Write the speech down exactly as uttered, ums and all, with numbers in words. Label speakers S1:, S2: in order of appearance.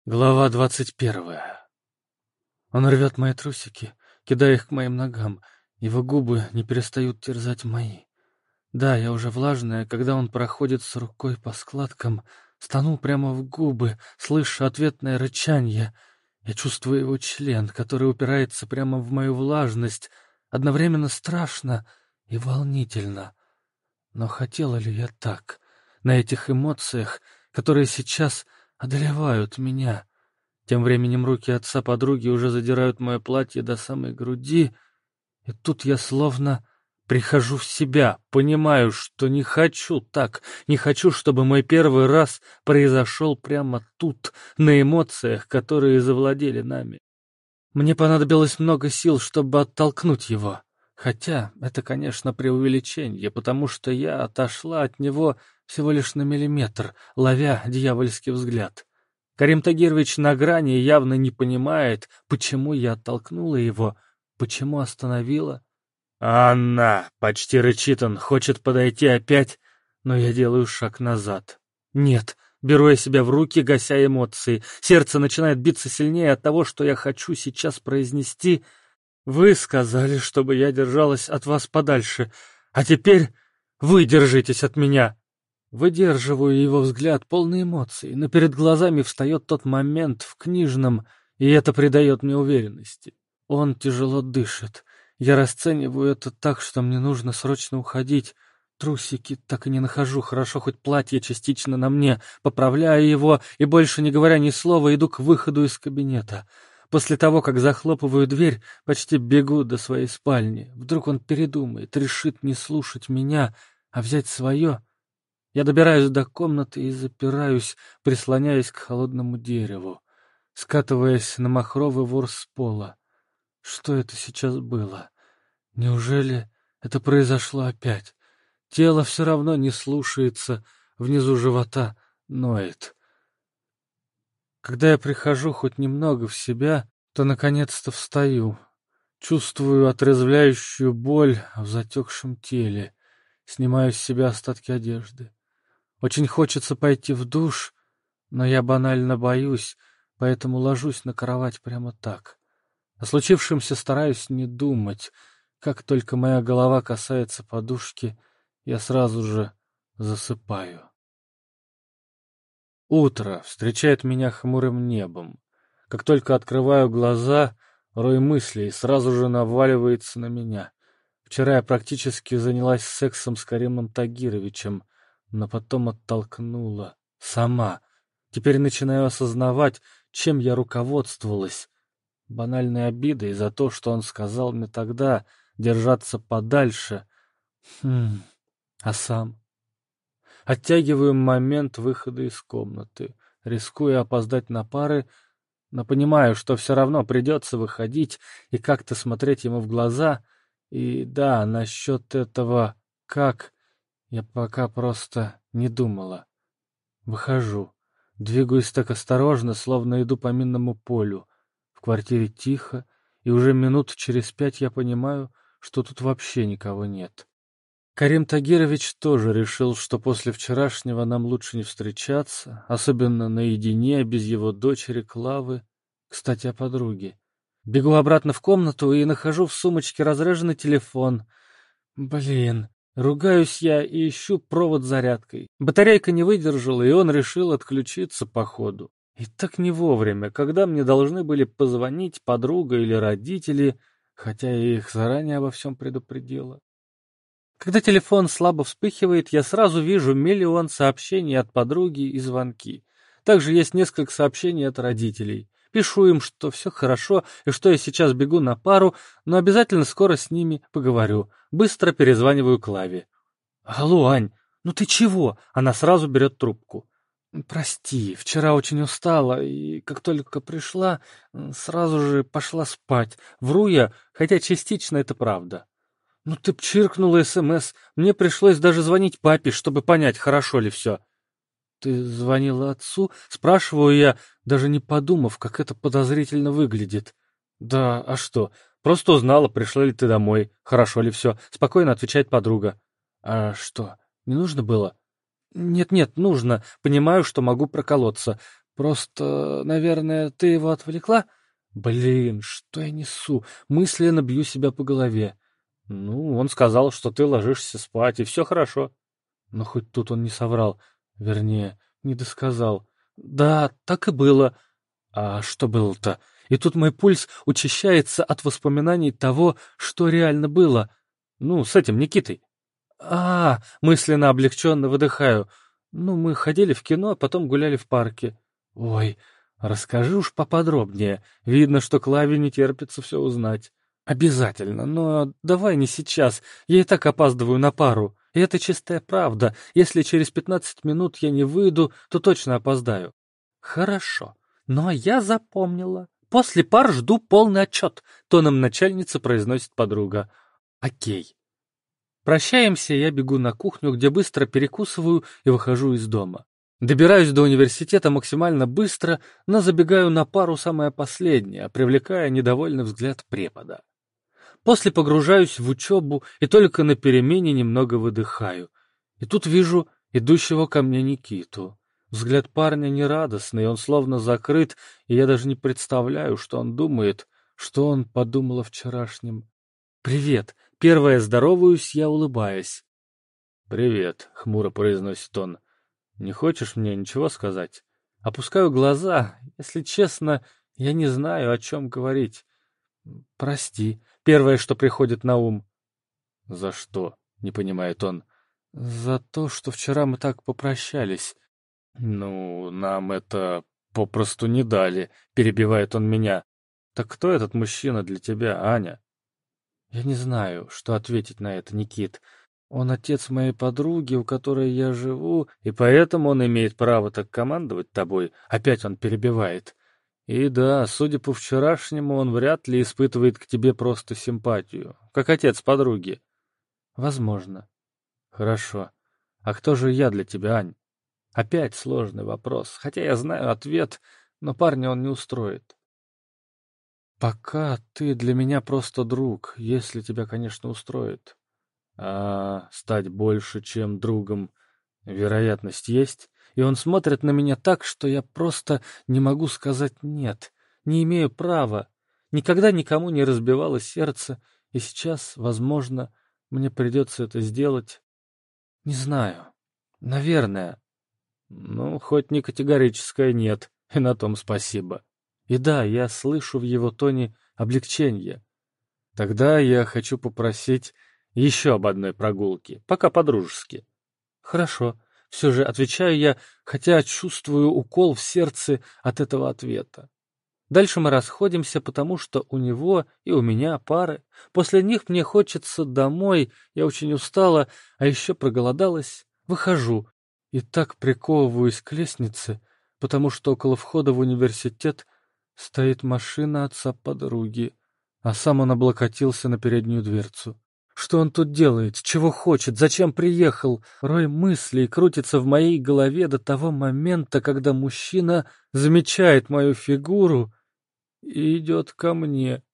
S1: Глава двадцать первая. Он рвет мои трусики, кидая их к моим ногам. Его губы не перестают терзать мои. Да, я уже влажная, когда он проходит с рукой по складкам, стану прямо в губы, слышу ответное рычанье. Я чувствую его член, который упирается прямо в мою влажность, одновременно страшно и волнительно. Но хотела ли я так, на этих эмоциях, которые сейчас одолевают меня? Тем временем руки отца подруги уже задирают мое платье до самой груди, и тут я словно прихожу в себя, понимаю, что не хочу так, не хочу, чтобы мой первый раз произошел прямо тут, на эмоциях, которые завладели нами. Мне понадобилось много сил, чтобы оттолкнуть его. Хотя это, конечно, преувеличение, потому что я отошла от него всего лишь на миллиметр, ловя дьявольский взгляд. Карим Тагирович на грани явно не понимает, почему я оттолкнула его, почему остановила. «Анна!» — почти рычит он, хочет подойти опять, но я делаю шаг назад. «Нет!» — беру я себя в руки, гася эмоции. Сердце начинает биться сильнее от того, что я хочу сейчас произнести. «Вы сказали, чтобы я держалась от вас подальше, а теперь вы держитесь от меня!» Выдерживаю его взгляд, полный эмоций, но перед глазами встает тот момент в книжном, и это придает мне уверенности. Он тяжело дышит. Я расцениваю это так, что мне нужно срочно уходить. Трусики так и не нахожу, хорошо хоть платье частично на мне. Поправляю его и, больше не говоря ни слова, иду к выходу из кабинета. После того, как захлопываю дверь, почти бегу до своей спальни. Вдруг он передумает, решит не слушать меня, а взять свое. Я добираюсь до комнаты и запираюсь, прислоняясь к холодному дереву, скатываясь на махровый ворс с пола. Что это сейчас было? Неужели это произошло опять? Тело все равно не слушается, внизу живота ноет. Когда я прихожу хоть немного в себя, то наконец-то встаю. Чувствую отрезвляющую боль в затекшем теле. Снимаю с себя остатки одежды. Очень хочется пойти в душ, но я банально боюсь, поэтому ложусь на кровать прямо так. О случившемся стараюсь не думать. Как только моя голова касается подушки, я сразу же засыпаю. Утро встречает меня хмурым небом. Как только открываю глаза, рой мыслей сразу же наваливается на меня. Вчера я практически занялась сексом с Каримом Тагировичем, но потом оттолкнула. Сама. Теперь начинаю осознавать, чем я руководствовалась. Банальной обидой за то, что он сказал мне тогда держаться подальше. Хм, а сам? Оттягиваю момент выхода из комнаты, рискуя опоздать на пары, но понимаю, что все равно придется выходить и как-то смотреть ему в глаза. И да, насчет этого «как» я пока просто не думала. Выхожу. Двигаюсь так осторожно, словно иду по минному полю. В квартире тихо, и уже минут через пять я понимаю, что тут вообще никого нет. Карим Тагирович тоже решил, что после вчерашнего нам лучше не встречаться, особенно наедине, без его дочери Клавы. Кстати, о подруге. Бегу обратно в комнату и нахожу в сумочке разряженный телефон. Блин, ругаюсь я и ищу провод с зарядкой. Батарейка не выдержала, и он решил отключиться по ходу. И так не вовремя, когда мне должны были позвонить подруга или родители, хотя я их заранее обо всем предупредила. Когда телефон слабо вспыхивает, я сразу вижу миллион сообщений от подруги и звонки. Также есть несколько сообщений от родителей. Пишу им, что все хорошо и что я сейчас бегу на пару, но обязательно скоро с ними поговорю. Быстро перезваниваю Клаве. «Алло, Ань, ну ты чего?» Она сразу берет трубку. «Прости, вчера очень устала, и как только пришла, сразу же пошла спать. Вру я, хотя частично это правда». «Ну ты б чиркнула СМС, мне пришлось даже звонить папе, чтобы понять, хорошо ли все». «Ты звонила отцу?» — спрашиваю я, даже не подумав, как это подозрительно выглядит. «Да, а что? Просто узнала, пришла ли ты домой, хорошо ли все», — спокойно отвечает подруга. «А что, не нужно было?» «Нет-нет, нужно. Понимаю, что могу проколоться. Просто, наверное, ты его отвлекла? Блин, что я несу? Мысленно бью себя по голове. Ну, он сказал, что ты ложишься спать, и все хорошо. Но хоть тут он не соврал. Вернее, не досказал. Да, так и было. А что было-то? И тут мой пульс учащается от воспоминаний того, что реально было. Ну, с этим Никитой. А, мысленно облегченно выдыхаю. Ну, мы ходили в кино, а потом гуляли в парке. Ой, расскажи уж поподробнее. Видно, что Клаве не терпится все узнать. Обязательно, но давай не сейчас. Я и так опаздываю на пару. И это чистая правда. Если через пятнадцать минут я не выйду, то точно опоздаю. Хорошо. Но я запомнила. После пар жду полный отчет, тоном начальницы произносит подруга. Окей. Прощаемся, я бегу на кухню, где быстро перекусываю и выхожу из дома. Добираюсь до университета максимально быстро, но забегаю на пару самое последнее, привлекая недовольный взгляд препода. После погружаюсь в учебу и только на перемене немного выдыхаю. И тут вижу идущего ко мне Никиту. Взгляд парня нерадостный, он словно закрыт, и я даже не представляю, что он думает, что он подумал о вчерашнем. «Привет!» Первое здороваюсь, я улыбаясь. «Привет», — хмуро произносит он. «Не хочешь мне ничего сказать?» Опускаю глаза. Если честно, я не знаю, о чем говорить. «Прости», — первое, что приходит на ум. «За что?» — не понимает он. «За то, что вчера мы так попрощались». «Ну, нам это попросту не дали», — перебивает он меня. «Так кто этот мужчина для тебя, Аня?» Я не знаю, что ответить на это, Никит. Он отец моей подруги, у которой я живу, и поэтому он имеет право так командовать тобой. Опять он перебивает. И да, судя по вчерашнему, он вряд ли испытывает к тебе просто симпатию, как отец подруги. Возможно. Хорошо. А кто же я для тебя, Ань? Опять сложный вопрос, хотя я знаю ответ, но парня он не устроит. Пока ты для меня просто друг, если тебя, конечно, устроит. А стать больше, чем другом, вероятность есть? И он смотрит на меня так, что я просто не могу сказать «нет», не имею права. Никогда никому не разбивало сердце, и сейчас, возможно, мне придется это сделать. Не знаю. Наверное. Ну, хоть не категорическое «нет», и на том спасибо. И да, я слышу в его тоне облегчение. Тогда я хочу попросить еще об одной прогулке, пока по-дружески. Хорошо, все же отвечаю я, хотя чувствую укол в сердце от этого ответа. Дальше мы расходимся, потому что у него и у меня пары. После них мне хочется домой, я очень устала, а еще проголодалась. Выхожу и так приковываюсь к лестнице, потому что около входа в университет стоит машина отца подруги, а сам он облокотился на переднюю дверцу. Что он тут делает? Чего хочет? Зачем приехал? Рой мыслей крутится в моей голове до того момента, когда мужчина замечает мою фигуру и идет ко мне.